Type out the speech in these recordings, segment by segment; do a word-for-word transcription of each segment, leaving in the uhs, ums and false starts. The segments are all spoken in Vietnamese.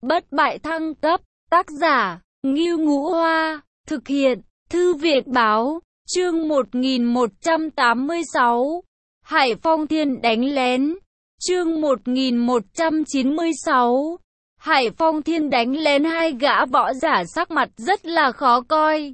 Bất bại thăng cấp, tác giả, Ngưu Ngũ Hoa, thực hiện, Thư viện Báo, chương một nghìn một trăm tám mươi sáu, Hải Phong Thiên đánh lén, chương một nghìn một trăm chín mươi sáu, Hải Phong Thiên đánh lén. Hai gã võ giả sắc mặt rất là khó coi.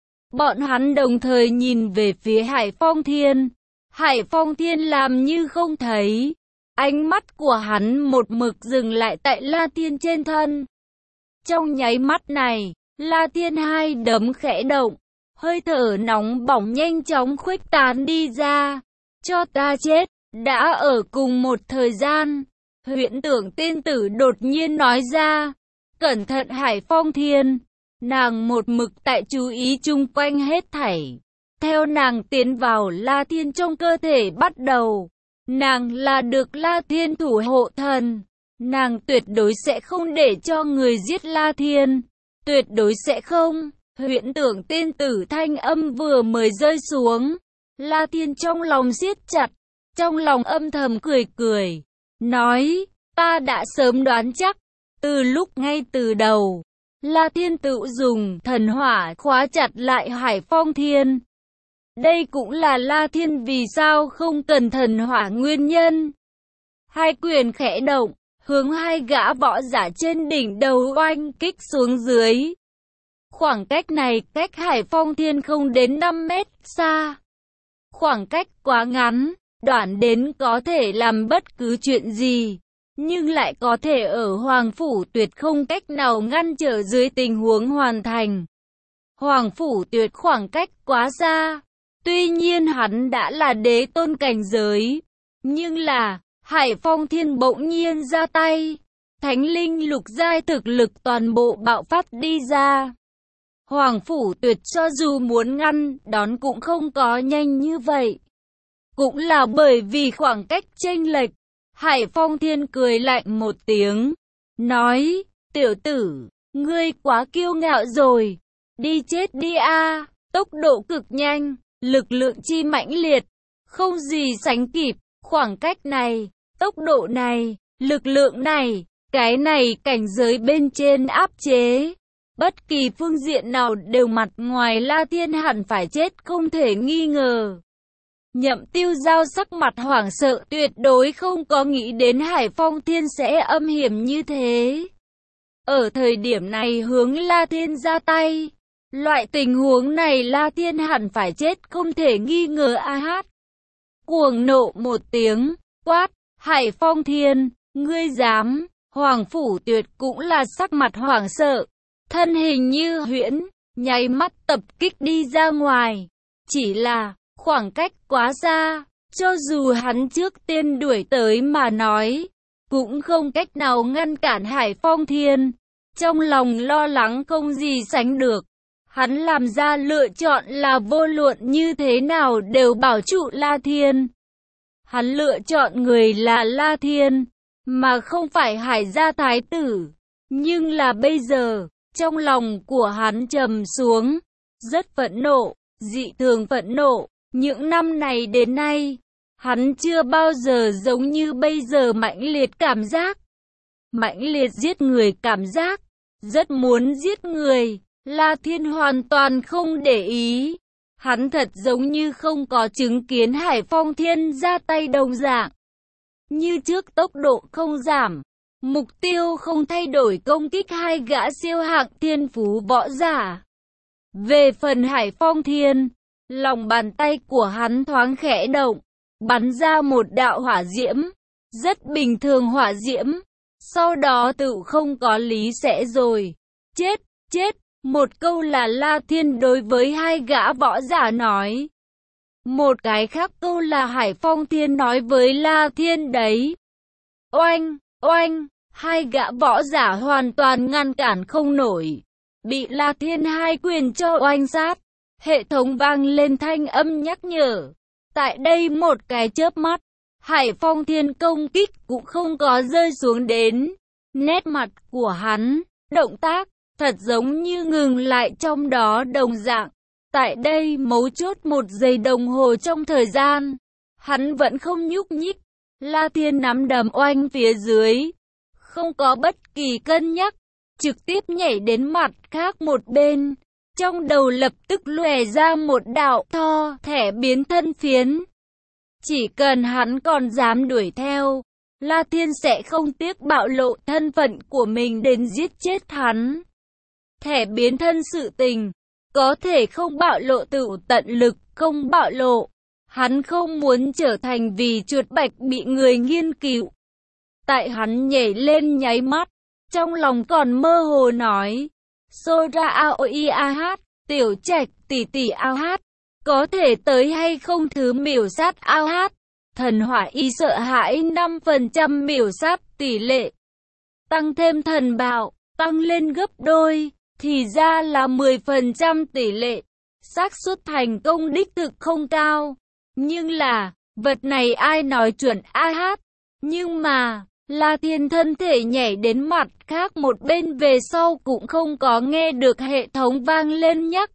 Bọn hắn đồng thời nhìn về phía Hải Phong Thiên. Hải Phong Thiên làm như không thấy. Ánh mắt của hắn một mực dừng lại tại La Thiên trên thân. Trong nháy mắt này, La Thiên hai đấm khẽ động. Hơi thở nóng bỏng nhanh chóng khuếch tán đi ra. Cho ta chết, đã ở cùng một thời gian. Huyễn Tưởng Tiên Tử đột nhiên nói ra. Cẩn thận Hải Phong Thiên. Nàng một mực tại chú ý chung quanh hết thảy. Theo nàng tiến vào La Thiên trong cơ thể bắt đầu. Nàng là được La Thiên thủ hộ thần. Nàng tuyệt đối sẽ không để cho người giết La Thiên. Tuyệt đối sẽ không. Huyễn Tưởng Tiên Tử thanh âm vừa mới rơi xuống. La Thiên trong lòng siết chặt. Trong lòng âm thầm cười cười. Nói, ta đã sớm đoán chắc. Từ lúc ngay từ đầu, La Thiên tự dùng thần hỏa khóa chặt lại Hải Phong Thiên. Đây cũng là La Thiên vì sao không cần thần hỏa nguyên nhân. Hai quyền khẽ động, hướng hai gã võ giả trên đỉnh đầu oanh kích xuống dưới. Khoảng cách này cách Hải Phong Thiên không đến năm mét xa. Khoảng cách quá ngắn, đoạn đến có thể làm bất cứ chuyện gì. Nhưng lại có thể ở Hoàng Phủ Tuyệt không cách nào ngăn trở dưới tình huống hoàn thành. Hoàng Phủ Tuyệt khoảng cách quá xa. Tuy nhiên hắn đã là đế tôn cảnh giới. Nhưng là, Hải Phong Thiên bỗng nhiên ra tay. Thánh linh lục giai thực lực toàn bộ bạo phát đi ra. Hoàng Phủ Tuyệt cho dù muốn ngăn, đón cũng không có nhanh như vậy. Cũng là bởi vì khoảng cách chênh lệch. Hải Phong Thiên cười lạnh một tiếng. Nói, tiểu tử, ngươi quá kiêu ngạo rồi. Đi chết đi a. Tốc độ cực nhanh. Lực lượng chi mãnh liệt, không gì sánh kịp, khoảng cách này, tốc độ này, lực lượng này, cái này cảnh giới bên trên áp chế. Bất kỳ phương diện nào đều mặt ngoài La Thiên hẳn phải chết không thể nghi ngờ. Nhậm Tiêu Giao sắc mặt hoảng sợ tuyệt đối không có nghĩ đến Hải Phong Thiên sẽ âm hiểm như thế. Ở thời điểm này hướng La Thiên ra tay. Loại tình huống này La Thiên hẳn phải chết không thể nghi ngờ a hát. Cuồng nộ một tiếng, quát, Hải Phong Thiên, ngươi dám, Hoàng Phủ Tuyệt cũng là sắc mặt hoảng sợ. Thân hình như huyễn, nháy mắt tập kích đi ra ngoài. Chỉ là, khoảng cách quá xa, cho dù hắn trước tiên đuổi tới mà nói, cũng không cách nào ngăn cản Hải Phong Thiên. Trong lòng lo lắng không gì sánh được. Hắn làm ra lựa chọn là vô luận như thế nào đều bảo trụ La Thiên. Hắn lựa chọn người là La Thiên, mà không phải Hải gia thái tử. Nhưng là bây giờ, trong lòng của hắn trầm xuống, rất phẫn nộ, dị thường phẫn nộ. Những năm này đến nay, hắn chưa bao giờ giống như bây giờ mãnh liệt cảm giác. Mãnh liệt giết người cảm giác, rất muốn giết người. La Thiên hoàn toàn không để ý. Hắn thật giống như không có chứng kiến Hải Phong Thiên ra tay đồng dạng. Như trước tốc độ không giảm. Mục tiêu không thay đổi công kích hai gã siêu hạng thiên phú võ giả. Về phần Hải Phong Thiên, lòng bàn tay của hắn thoáng khẽ động. Bắn ra một đạo hỏa diễm. Rất bình thường hỏa diễm. Sau đó tự không có lý sẽ rồi. Chết, chết. Một câu là La Thiên đối với hai gã võ giả nói. Một cái khác câu là Hải Phong Thiên nói với La Thiên đấy. Oanh, oanh, hai gã võ giả hoàn toàn ngăn cản không nổi. Bị La Thiên hai quyền cho oanh sát. Hệ thống vang lên thanh âm nhắc nhở. Tại đây một cái chớp mắt, Hải Phong Thiên công kích cũng không có rơi xuống đến. Nét mặt của hắn, động tác. Thật giống như ngừng lại trong đó đồng dạng. Tại đây mấu chốt một giây đồng hồ trong thời gian. Hắn vẫn không nhúc nhích. La Thiên nắm đấm oanh phía dưới. không có bất kỳ cân nhắc, trực tiếp nhảy đến mặt khác một bên. Trong đầu lập tức lóe ra một đạo tho thẻ biến thân phiến. Chỉ cần hắn còn dám đuổi theo, La Thiên sẽ không tiếc bạo lộ thân phận của mình đến giết chết hắn. Thẻ biến thân sự tình, có thể không bạo lộ tự tận lực không bạo lộ. Hắn không muốn trở thành vì chuột bạch bị người nghiên cứu. Tại hắn nhảy lên nháy mắt, trong lòng còn mơ hồ nói, Sora Aoi Ah, tiểu trạch tỷ tỷ Ah, có thể tới hay không thứ miểu sát Ah, thần hỏa y sợ hãi năm phần trăm miểu sát tỷ lệ. Tăng thêm thần bạo, tăng lên gấp đôi, thì ra là mười phần trăm tỷ lệ. Xác suất thành công đích thực không cao. Nhưng là, vật này ai nói chuẩn Ah, nhưng mà, La Thiên thân thể nhảy đến mặt khác một bên về sau cũng không có nghe được hệ thống vang lên nhắc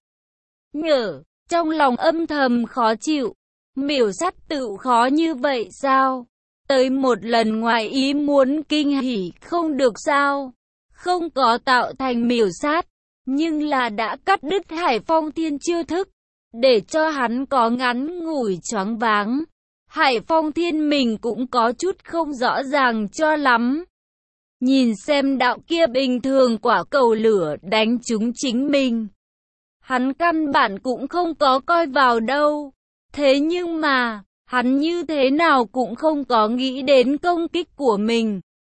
nhở, trong lòng âm thầm khó chịu. Miểu sát tự khó như vậy sao? Tới một lần ngoài ý muốn kinh hỉ không được sao? Không có tạo thành miểu sát, nhưng là đã cắt đứt Hải Phong Thiên chiêu thức, để cho hắn có ngắn ngủi choáng váng. Hải Phong Thiên mình cũng có chút không rõ ràng cho lắm. Nhìn xem đạo kia bình thường quả cầu lửa đánh trúng chính mình, hắn căn bản cũng không có coi vào đâu. Thế nhưng mà, hắn như thế nào cũng không có nghĩ đến công kích của mình.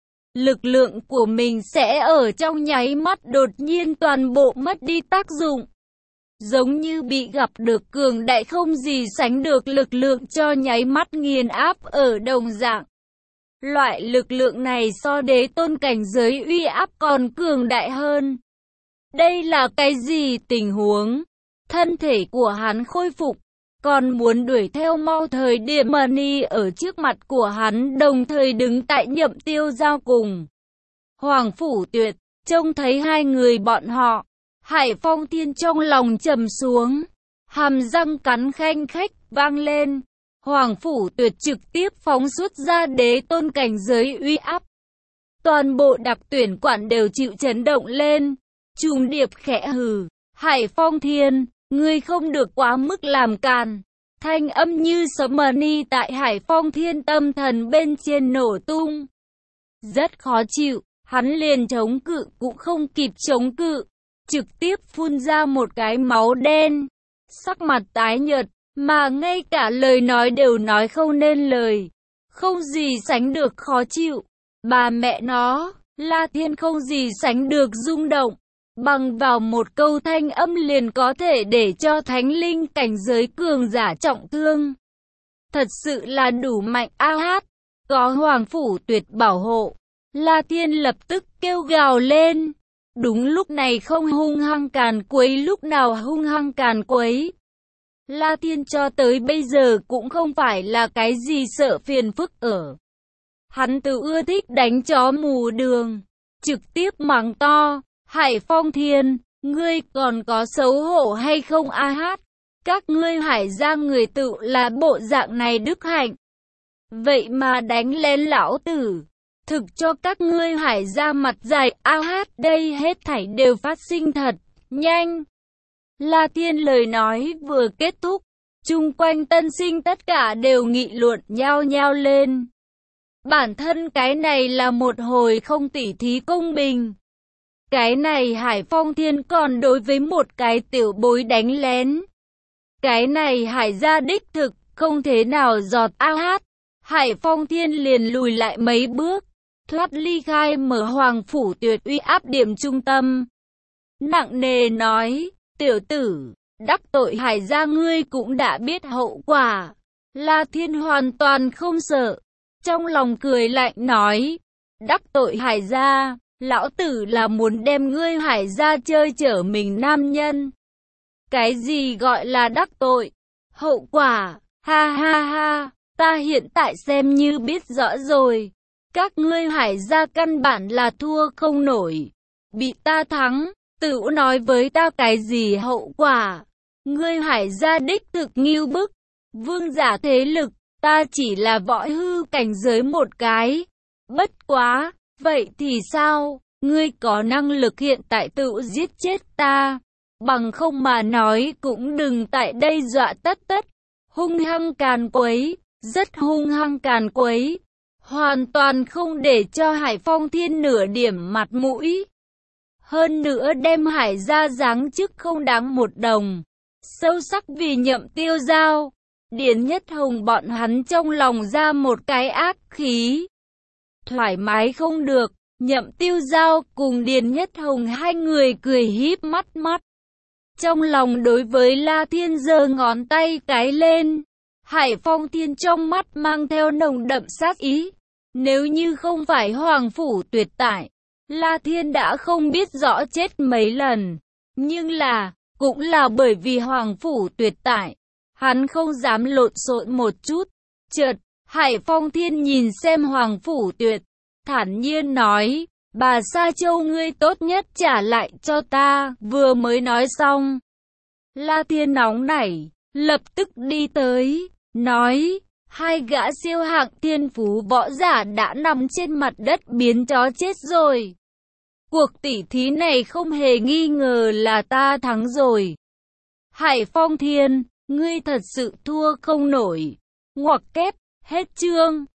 Lực lượng của mình sẽ ở trong nháy mắt đột nhiên toàn bộ mất đi tác dụng. Giống như bị gặp được cường đại không gì sánh được lực lượng cho nháy mắt nghiền áp ở đồng dạng. Loại lực lượng này so đế tôn cảnh giới uy áp còn cường đại hơn. Đây là cái gì tình huống? Thân thể của hắn khôi phục, còn muốn đuổi theo mau thời điểm Money ở trước mặt của hắn đồng thời đứng tại Nhậm Tiêu Giao cùng Hoàng Phủ Tuyệt, trông thấy hai người bọn họ. Hải Phong Thiên trong lòng trầm xuống, hàm răng cắn khanh khách vang lên. Hoàng Phủ Tuyệt trực tiếp phóng xuất ra đế tôn cảnh giới uy áp. Toàn bộ đặc tuyển quản đều chịu chấn động lên. Trùng Điệp khẽ hừ, Hải Phong Thiên, ngươi không được quá mức làm càn. Thanh âm như sấm mani tại Hải Phong Thiên tâm thần bên trên nổ tung. Rất khó chịu, hắn liền chống cự cũng không kịp chống cự, trực tiếp phun ra một cái máu đen. Sắc mặt tái nhợt, mà ngay cả lời nói đều nói không nên lời. Không gì sánh được khó chịu. Bà mẹ nó, La Thiên không gì sánh được rung động. Bằng vào một câu thanh âm liền có thể để cho thánh linh cảnh giới cường giả trọng thương. Thật sự là đủ mạnh a hát. Có Hoàng Phủ Tuyệt bảo hộ, La Thiên lập tức kêu gào lên. Đúng lúc này không hung hăng càn quấy lúc nào hung hăng càn quấy. La Thiên cho tới bây giờ cũng không phải là cái gì sợ phiền phức ở. Hắn tự ưa thích đánh chó mù đường, trực tiếp mắng to. Hải Phong Thiên, ngươi còn có xấu hổ hay không a hát? Các ngươi Hải gia người tự là bộ dạng này đức hạnh. Vậy mà đánh lén lão tử. Thực cho các ngươi Hải gia mặt dài a hát, đây hết thảy đều phát sinh thật nhanh. La Thiên lời nói vừa kết thúc, chung quanh tân sinh tất cả đều nghị luận nhao nhao lên. Bản thân cái này là một hồi không tỉ thí công bình. Cái này Hải Phong Thiên còn đối với một cái tiểu bối đánh lén. Cái này Hải gia đích thực, không thế nào giọt a hát. Hải Phong Thiên liền lùi lại mấy bước, thoát ly khai mở Hoàng Phủ Tuyệt uy áp điểm trung tâm. Nặng nề nói, tiểu tử, đắc tội Hải gia ngươi cũng đã biết hậu quả. La Thiên hoàn toàn không sợ, trong lòng cười lạnh nói, đắc tội Hải gia. Lão tử là muốn đem ngươi Hải gia chơi chở mình nam nhân. Cái gì gọi là đắc tội? Hậu quả? Ha ha ha, ta hiện tại xem như biết rõ rồi. Các ngươi Hải gia căn bản là thua không nổi. Bị ta thắng, tự nói với ta cái gì hậu quả? Ngươi Hải gia đích thực nghiêu bức. Vương giả thế lực, ta chỉ là võ hư cảnh giới một cái. Bất quá. Vậy thì sao? Ngươi có năng lực hiện tại tự giết chết ta. Bằng không mà nói cũng đừng tại đây dọa tất tất. Hung hăng càn quấy, rất hung hăng càn quấy. Hoàn toàn không để cho Hải Phong Thiên nửa điểm mặt mũi. Hơn nữa đem Hải ra giáng chức không đáng một đồng. Sâu sắc vì Nhậm Tiêu Giao. Điền Nhất Hồng bọn hắn trong lòng ra một cái ác khí. Thoải mái không được, Nhậm Tiêu Giao cùng Điền Nhất Hồng hai người cười híp mắt mắt. Trong lòng đối với La Thiên giơ ngón tay cái lên. Hải Phong Thiên trong mắt mang theo nồng đậm sát ý. Nếu như không phải Hoàng Phủ tuyệt tại, La Thiên đã không biết rõ chết mấy lần. Nhưng là, cũng là bởi vì Hoàng Phủ tuyệt tại, hắn không dám lộn xộn một chút. Chợt, Hải Phong Thiên nhìn xem Hoàng Phủ tuyệt, thản nhiên nói, bà Sa Châu ngươi tốt nhất trả lại cho ta. Vừa mới nói xong, La Thiên nóng nảy, lập tức đi tới, nói, hai gã siêu hạng thiên phú võ giả đã nằm trên mặt đất biến chó chết rồi. Cuộc tỉ thí này không hề nghi ngờ là ta thắng rồi. Hải Phong Thiên, ngươi thật sự thua không nổi. Ngoặc kép, hết chương.